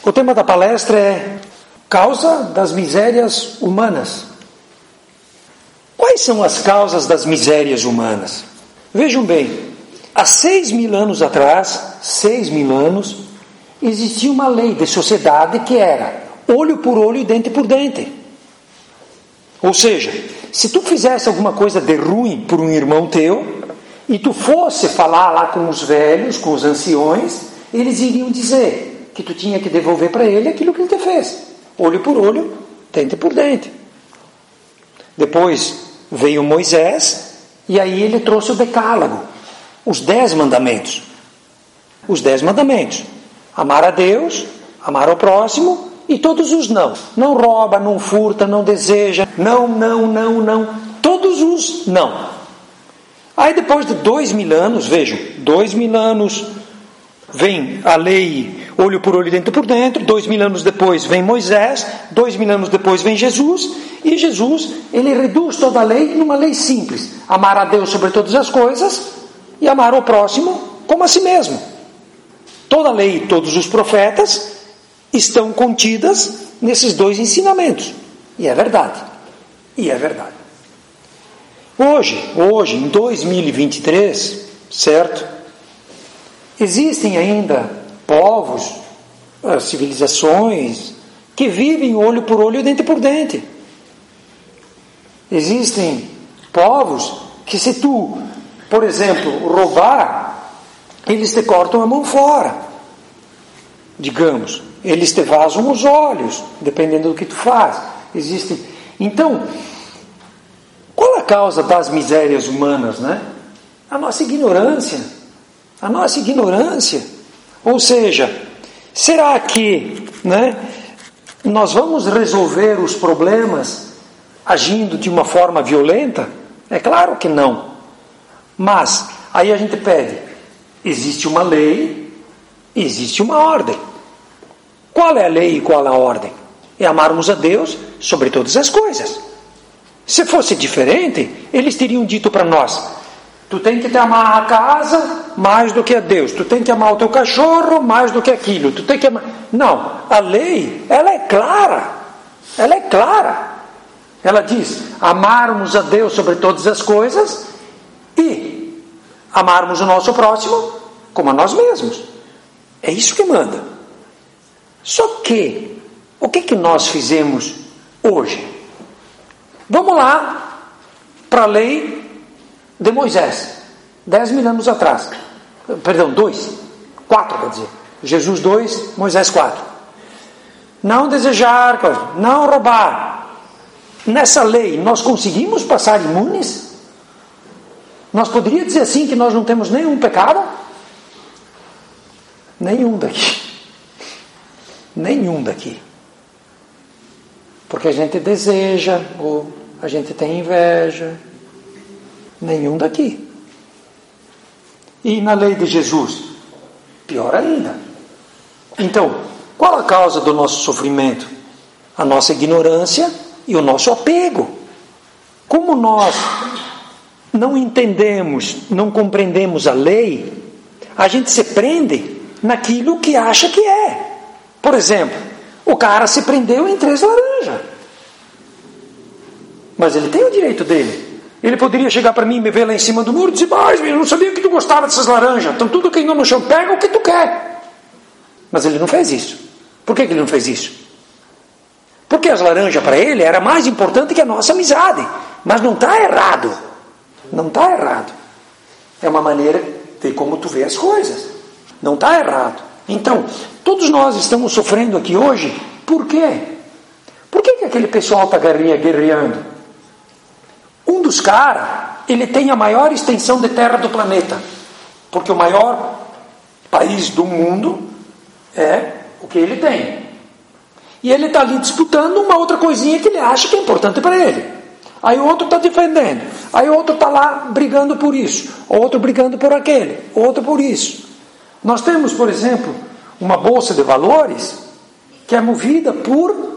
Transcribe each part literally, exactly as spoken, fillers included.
O tema da palestra é causa das misérias humanas. Quais são as causas das misérias humanas? Vejam bem, há seis mil anos atrás, seis mil anos, existia uma lei de sociedade que era olho por olho e dente por dente. Ou seja, se tu fizesse alguma coisa de ruim por um irmão teu, e tu fosse falar lá com os velhos, com os anciões, eles iriam dizer que tu tinha que devolver para ele aquilo que ele te fez. Olho por olho, dente por dente. Depois veio Moisés, e aí ele trouxe o decálogo, os dez mandamentos. Os dez mandamentos. Amar a Deus, amar ao próximo, e todos os não. Não rouba, não furta, não deseja, não, não, não, não. Todos os não. Aí depois de dois mil anos, vejam, dois mil anos, vem a lei olho por olho, dente por dentro. Dois mil anos depois vem Moisés. Dois mil anos depois vem Jesus. E Jesus, ele reduz toda a lei numa lei simples. Amar a Deus sobre todas as coisas e amar ao próximo como a si mesmo. Toda a lei e todos os profetas estão contidas nesses dois ensinamentos. E é verdade. E é verdade. Hoje, hoje, em dois mil e vinte e três, certo? Existem ainda povos, civilizações, que vivem olho por olho e dente por dente. Existem povos que, se tu, por exemplo, roubar, eles te cortam a mão fora. Digamos, eles te vazam os olhos, dependendo do que tu faz. Existem. Então, qual a causa das misérias humanas, né? A nossa ignorância. A nossa ignorância. Ou seja, será que, né, nós vamos resolver os problemas agindo de uma forma violenta? É claro que não. Mas, aí a gente pede, existe uma lei, existe uma ordem. Qual é a lei e qual é a ordem? É amarmos a Deus sobre todas as coisas. Se fosse diferente, eles teriam dito para nós: tu tem que te amar a casa mais do que a Deus, tu tem que amar o teu cachorro mais do que aquilo, tu tem que amar... Não, a lei, ela é clara, ela é clara. Ela diz, amarmos a Deus sobre todas as coisas e amarmos o nosso próximo como a nós mesmos. É isso que manda. Só que, o que que nós fizemos hoje? Vamos lá para a lei de Moisés, dez mil anos atrás. Perdão, dois, quatro, quer dizer. Jesus dois, Moisés quatro. Não desejar, não roubar. Nessa lei, nós conseguimos passar imunes? Nós poderíamos dizer assim que nós não temos nenhum pecado? Nenhum daqui. Nenhum daqui. Porque a gente deseja, ou a gente tem inveja. Nenhum daqui. E na lei de Jesus? Pior ainda. Então, qual a causa do nosso sofrimento? A nossa ignorância e o nosso apego. Como nós não entendemos, não compreendemos a lei, a gente se prende naquilo que acha que é. Por exemplo, o cara se prendeu em três laranjas. Mas ele tem o direito dele. Ele poderia chegar para mim e me ver lá em cima do muro e dizer: mas eu não sabia que tu gostava dessas laranjas. Então tudo que ainda no chão, pega o que tu quer. Mas ele não fez isso. Por que que ele não fez isso? Porque as laranjas para ele era mais importante que a nossa amizade. Mas não está errado. Não está errado. É uma maneira de como tu vê as coisas. Não está errado. Então, todos nós estamos sofrendo aqui hoje. Por quê? Por que que aquele pessoal está guerreando? Um dos caras, ele tem a maior extensão de terra do planeta. Porque o maior país do mundo é o que ele tem. E ele está ali disputando uma outra coisinha que ele acha que é importante para ele. Aí o outro está defendendo. Aí o outro está lá brigando por isso. O outro brigando por aquele. O outro por isso. Nós temos, por exemplo, uma bolsa de valores que é movida por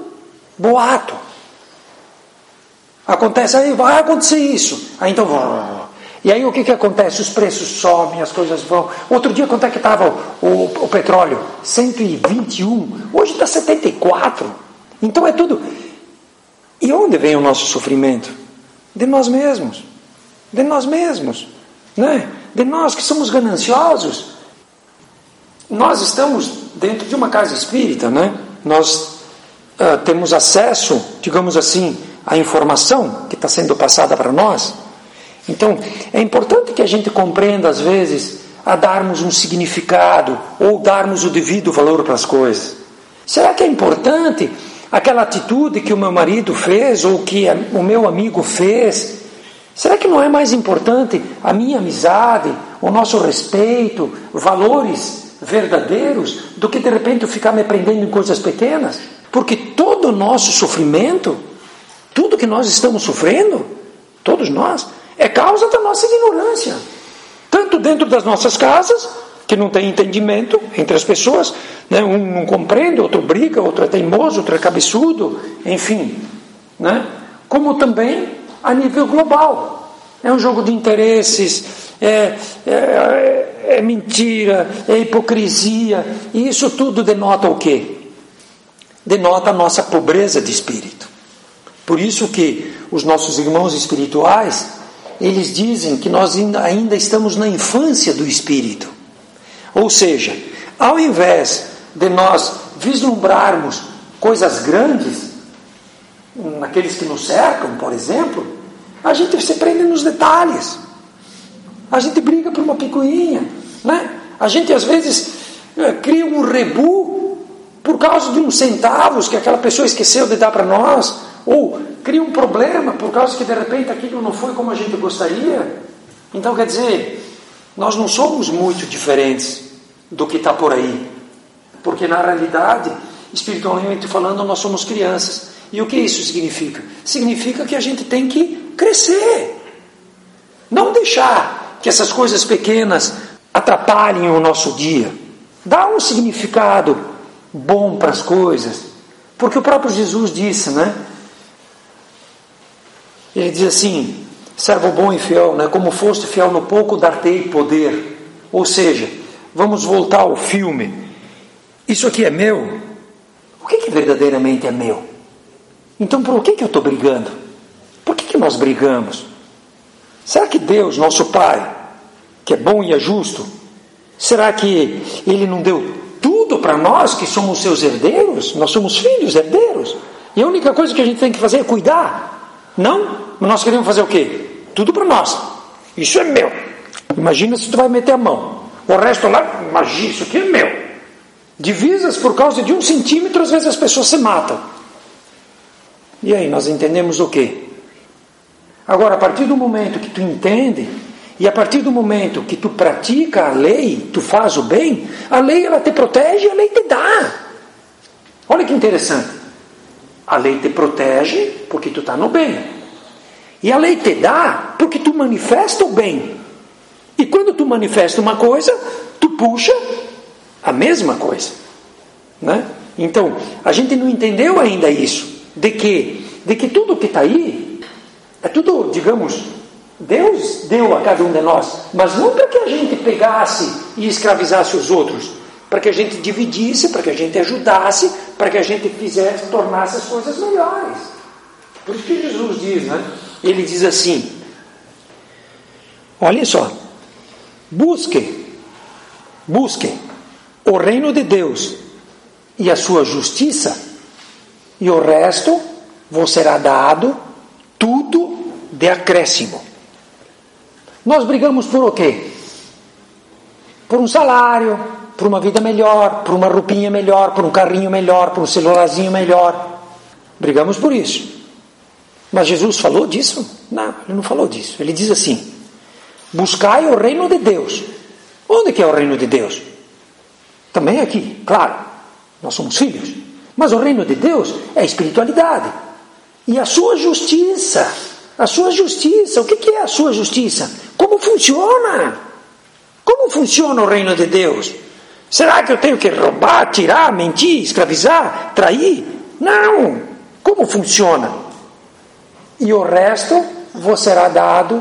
boato. Acontece aí, vai acontecer isso. Aí então, E aí o que, que acontece? Os preços sobem, as coisas vão. Outro dia quanto é que estava o, o, o petróleo? cento e vinte e um. Hoje está setenta e quatro. Então é tudo. E onde vem o nosso sofrimento? De nós mesmos. De nós mesmos. Né? De nós que somos gananciosos. Nós estamos dentro de uma casa espírita, né? Nós uh, temos acesso, digamos assim, à informação que está sendo passada para nós. Então, é importante que a gente compreenda, às vezes, a darmos um significado ou darmos o devido valor para as coisas. Será que é importante aquela atitude que o meu marido fez ou que o meu amigo fez? Será que não é mais importante a minha amizade, o nosso respeito, valores verdadeiros, do que de repente eu ficar me prendendo em coisas pequenas? Porque todo o nosso sofrimento, tudo que nós estamos sofrendo, todos nós, é causa da nossa ignorância. Tanto dentro das nossas casas, que não tem entendimento entre as pessoas, né? Um não compreende, outro briga, outro é teimoso, outro é cabeçudo, enfim, né? Como também a nível global. É um jogo de interesses, é, é, é mentira, é hipocrisia, e isso tudo denota o quê? Denota a nossa pobreza de espírito. Por isso que os nossos irmãos espirituais, eles dizem que nós ainda estamos na infância do espírito. Ou seja, ao invés de nós vislumbrarmos coisas grandes, naqueles que nos cercam, por exemplo, a gente se prende nos detalhes. A gente briga por uma picuinha, né? A gente às vezes cria um rebu por causa de uns centavos que aquela pessoa esqueceu de dar para nós, ou cria um problema por causa que de repente aquilo não foi como a gente gostaria. Então, quer dizer, nós não somos muito diferentes do que está por aí, porque na realidade, espiritualmente falando, nós somos crianças. E o que isso significa? Significa que a gente tem que crescer, não deixar que essas coisas pequenas atrapalhem o nosso dia. Dá um significado bom para as coisas, porque o próprio Jesus disse, né? Ele diz assim: servo bom e fiel, né? Como foste fiel no pouco, dar-te-ei poder. Ou seja, vamos voltar ao filme. Isso aqui é meu? O que, que verdadeiramente é meu? Então por que, que eu estou brigando? Por que, que nós brigamos? Será que Deus, nosso Pai, que é bom e é justo, será que Ele não deu tudo para nós que somos seus herdeiros? Nós somos filhos, herdeiros. E a única coisa que a gente tem que fazer é cuidar. Não? Mas nós queremos fazer o quê? Tudo para nós. Isso é meu. Imagina se tu vai meter a mão. O resto lá, imagina, isso aqui é meu. Divisas por causa de um centímetro, às vezes as pessoas se matam. E aí, nós entendemos o quê? Agora, a partir do momento que tu entende, e a partir do momento que tu pratica a lei, tu faz o bem, a lei ela te protege e a lei te dá. Olha que interessante. A lei te protege porque tu está no bem. E a lei te dá porque tu manifesta o bem. E quando tu manifesta uma coisa, tu puxa a mesma coisa, né? Então, a gente não entendeu ainda isso, de que, de que tudo que está aí, é tudo, digamos, Deus deu a cada um de nós, mas não para que a gente pegasse e escravizasse os outros, para que a gente dividisse, para que a gente ajudasse, para que a gente fizesse, tornasse as coisas melhores. Por isso que Jesus diz, né? Ele diz assim, olhem só, busquem, busquem o reino de Deus e a sua justiça, e o resto vos será dado tudo de acréscimo. Nós brigamos por o quê? Por um salário, por uma vida melhor, por uma roupinha melhor, por um carrinho melhor, por um celularzinho melhor. Brigamos por isso. Mas Jesus falou disso? Não, ele não falou disso. Ele diz assim, buscai o reino de Deus. Onde que é o reino de Deus? Também aqui, claro, nós somos filhos. Mas o reino de Deus é a espiritualidade. E a sua justiça. A sua justiça. O que que é a sua justiça? Como funciona? Como funciona o reino de Deus? Será que eu tenho que roubar, tirar, mentir, escravizar, trair? Não! Como funciona? E o resto vos será dado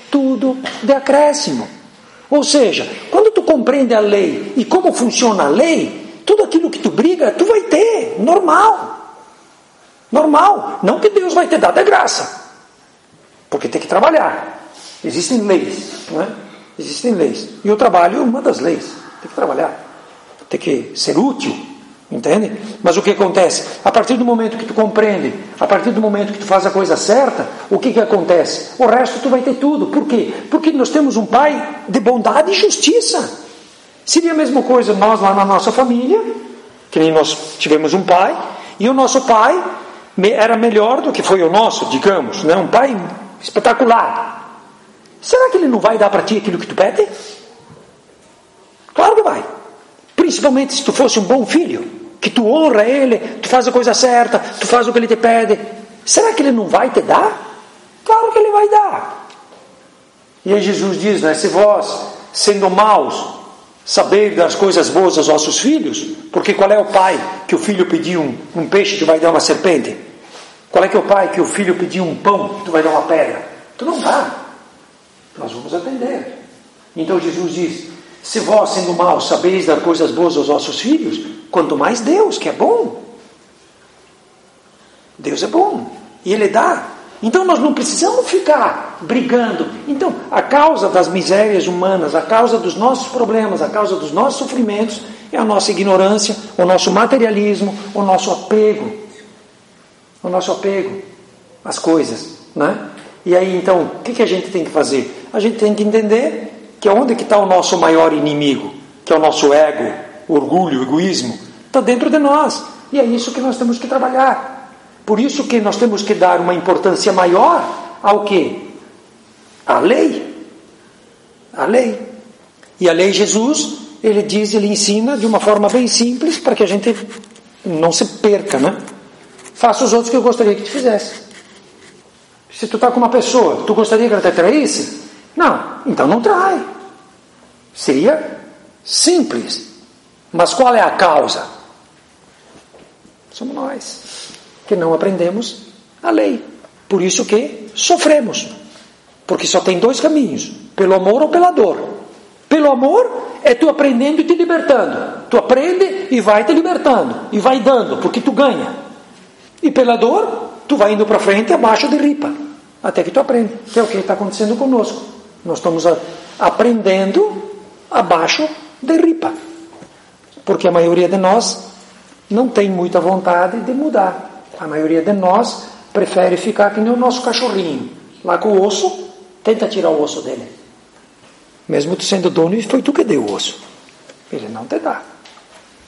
tudo de acréscimo. Ou seja, quando tu compreende a lei e como funciona a lei, tudo aquilo que tu briga, tu vai ter, normal. Normal. Não que Deus vai te dar de graça. Porque tem que trabalhar. Existem leis, não é? Existem leis. E o trabalho é uma das leis. Tem que trabalhar. Tem que ser útil. Entende? Mas o que acontece? A partir do momento que tu compreende, a partir do momento que tu faz a coisa certa, o que que acontece? O resto tu vai ter tudo. Por quê? Porque nós temos um Pai de bondade e justiça. Seria a mesma coisa nós lá na nossa família, que nem nós tivemos um pai, e o nosso pai era melhor do que foi o nosso, digamos, né? Um pai espetacular. Será que ele não vai dar para ti aquilo que tu pede? Claro que vai. Principalmente se tu fosse um bom filho, que tu honra ele, tu faz a coisa certa, tu faz o que ele te pede. Será que ele não vai te dar? Claro que ele vai dar. E aí Jesus diz, né? Se vós, sendo maus, saber das coisas boas aos vossos filhos, porque qual é o pai que o filho pediu um, um peixe que vai dar uma serpente? Qual é que é o pai que o filho pediu um pão que tu vai dar uma pedra? Tu não dá. Nós vamos atender. Então Jesus diz, se vós, sendo maus, sabeis dar coisas boas aos vossos filhos, quanto mais Deus, que é bom. Deus é bom. E Ele dá. Então nós não precisamos ficar brigando. Então, a causa das misérias humanas, a causa dos nossos problemas, a causa dos nossos sofrimentos, é a nossa ignorância, o nosso materialismo, o nosso apego. O nosso apego às coisas, né? E aí, então, o que, que a gente tem que fazer? A gente tem que entender que onde que está o nosso maior inimigo, que é o nosso ego, o orgulho, o egoísmo, está dentro de nós. E é isso que nós temos que trabalhar. Por isso que nós temos que dar uma importância maior ao quê? À lei. A lei. E a lei Jesus, ele diz, ele ensina de uma forma bem simples para que a gente não se perca, né? Faça os outros que eu gostaria que te fizesse. Se tu está com uma pessoa, tu gostaria que ela te traísse? Não, então não trai. Seria simples. Mas qual é a causa? Somos nós que não aprendemos a lei. Por isso que sofremos. Porque só tem dois caminhos. Pelo amor ou pela dor. Pelo amor é tu aprendendo e te libertando. Tu aprende e vai te libertando. E vai dando, porque tu ganha. E pela dor, tu vai indo para frente abaixo de ripa. Até que tu aprende. Que é o que está acontecendo conosco. Nós estamos a, aprendendo abaixo de ripa. Porque a maioria de nós não tem muita vontade de mudar. A maioria de nós prefere ficar que nem o nosso cachorrinho. Lá com o osso, tenta tirar o osso dele. Mesmo tu sendo dono, foi tu que deu o osso. Ele não te dá.